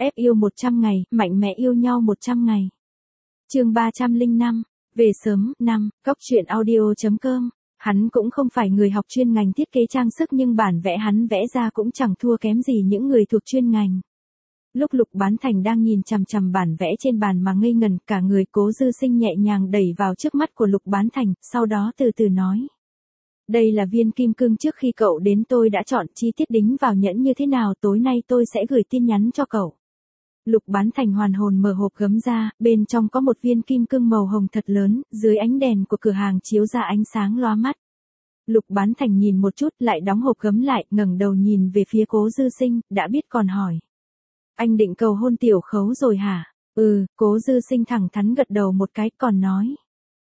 Ép yêu 100 ngày, mạnh mẽ yêu nhau 100 ngày. Chương 305, về sớm, 5, góc truyện audio.com. Hắn cũng không phải người học chuyên ngành thiết kế trang sức nhưng bản vẽ hắn vẽ ra cũng chẳng thua kém gì những người thuộc chuyên ngành. Lúc Lục Bán Thành đang nhìn chằm chằm bản vẽ trên bàn mà ngây ngần, cả người Cố Dư Sinh nhẹ nhàng đẩy vào trước mắt của Lục Bán Thành, sau đó từ từ nói. Đây là viên kim cương trước khi cậu đến tôi đã chọn, chi tiết đính vào nhẫn như thế nào tối nay tôi sẽ gửi tin nhắn cho cậu. Lục Bán Thành hoàn hồn mở hộp gấm ra, bên trong có một viên kim cương màu hồng thật lớn, dưới ánh đèn của cửa hàng chiếu ra ánh sáng lóa mắt. Lục Bán Thành nhìn một chút lại đóng hộp gấm lại, ngẩng đầu nhìn về phía Cố Dư Sinh, đã biết còn hỏi. Anh định cầu hôn Tiểu Khấu rồi hả? Cố Dư Sinh thẳng thắn gật đầu một cái còn nói.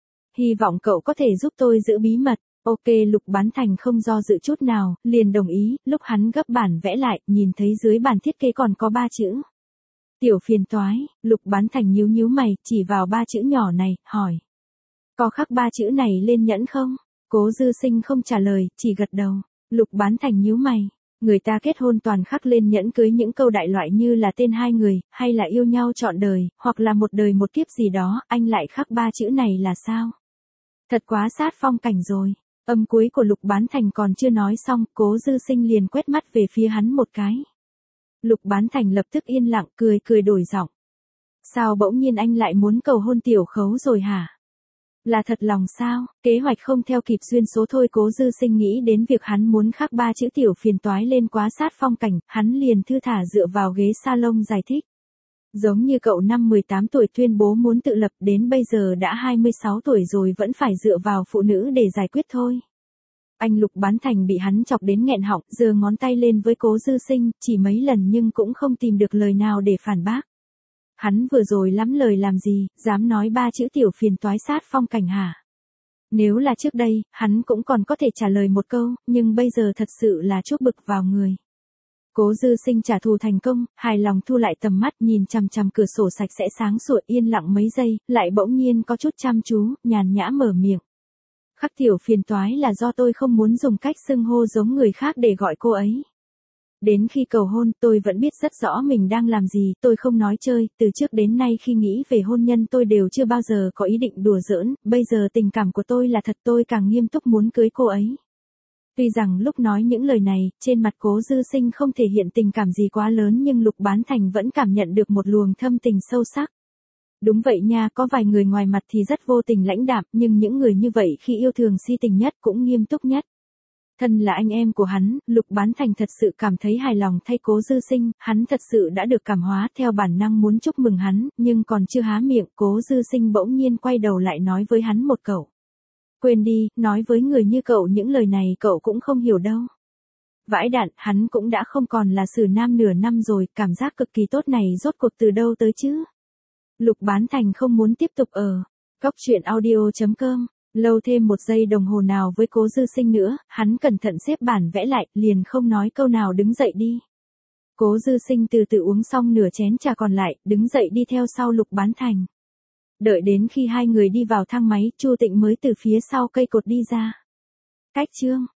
Hy vọng cậu có thể giúp tôi giữ bí mật. Ok, Lục Bán Thành không do dự chút nào, liền đồng ý, lúc hắn gấp bản vẽ lại, nhìn thấy dưới bản thiết kế còn có 3 chữ. Tiểu phiền toái, Lục Bán Thành nhíu nhíu mày, chỉ vào 3 chữ nhỏ này, hỏi. Có khắc 3 chữ này lên nhẫn không? Cố Dư Sinh không trả lời, chỉ gật đầu. Lục Bán Thành nhíu mày. Người ta kết hôn toàn khắc lên nhẫn cưới những câu đại loại như là tên hai người, hay là yêu nhau trọn đời, hoặc là một đời một kiếp gì đó, anh lại khắc 3 chữ này là sao? Thật quá sát phong cảnh rồi. Âm cuối của Lục Bán Thành còn chưa nói xong, Cố Dư Sinh liền quét mắt về phía hắn một cái. Lục Bán Thành lập tức yên lặng, cười đổi giọng. Sao bỗng nhiên anh lại muốn cầu hôn Tiểu Khấu rồi hả? Là thật lòng sao? Kế hoạch không theo kịp duyên số thôi. Cố Dư Sinh nghĩ đến việc hắn muốn khắc 3 chữ tiểu phiền toái lên quá sát phong cảnh, hắn liền thư thả dựa vào ghế salon giải thích. Giống như cậu năm 18 tuổi tuyên bố muốn tự lập, đến bây giờ đã 26 tuổi rồi vẫn phải dựa vào phụ nữ để giải quyết thôi. Anh Lục Bán Thành bị hắn chọc đến nghẹn họng, giơ ngón tay lên với Cố Dư Sinh, chỉ mấy lần nhưng cũng không tìm được lời nào để phản bác. Hắn vừa rồi lắm lời làm gì, dám nói 3 chữ tiểu phiền toái sát phong cảnh hả? Nếu là trước đây, hắn cũng còn có thể trả lời một câu, nhưng bây giờ thật sự là chuốc bực vào người. Cố Dư Sinh trả thù thành công, hài lòng thu lại tầm mắt nhìn chằm chằm cửa sổ sạch sẽ sáng sủa yên lặng mấy giây, lại bỗng nhiên có chút chăm chú, nhàn nhã mở miệng. Khắc tiểu phiền toái là do tôi không muốn dùng cách xưng hô giống người khác để gọi cô ấy. Đến khi cầu hôn tôi vẫn biết rất rõ mình đang làm gì, tôi không nói chơi, từ trước đến nay khi nghĩ về hôn nhân tôi đều chưa bao giờ có ý định đùa giỡn, bây giờ tình cảm của tôi là thật, tôi càng nghiêm túc muốn cưới cô ấy. Tuy rằng lúc nói những lời này, trên mặt Cố Dư Sinh không thể hiện tình cảm gì quá lớn nhưng Lục Bán Thành vẫn cảm nhận được một luồng thâm tình sâu sắc. Đúng vậy nha, có vài người ngoài mặt thì rất vô tình lãnh đạm, nhưng những người như vậy khi yêu thường si tình nhất cũng nghiêm túc nhất. Thân là anh em của hắn, Lục Bán Thành thật sự cảm thấy hài lòng thay Cố Dư Sinh, hắn thật sự đã được cảm hóa, theo bản năng muốn chúc mừng hắn, nhưng còn chưa há miệng, Cố Dư Sinh bỗng nhiên quay đầu lại nói với hắn một câu. Quên đi, nói với người như cậu những lời này cậu cũng không hiểu đâu. Vãi đạn, hắn cũng đã không còn là xử nam nửa năm rồi, cảm giác cực kỳ tốt này rốt cuộc từ đâu tới chứ? Lục Bán Thành không muốn tiếp tục ở góc truyện audio.com, lâu thêm 1 giây đồng hồ nào với Cố Dư Sinh nữa, hắn cẩn thận xếp bản vẽ lại, liền không nói câu nào đứng dậy đi. Cố Dư Sinh từ từ uống xong nửa chén trà còn lại, đứng dậy đi theo sau Lục Bán Thành. Đợi đến khi hai người đi vào thang máy, Chu Tịnh mới từ phía sau cây cột đi ra. Cách chương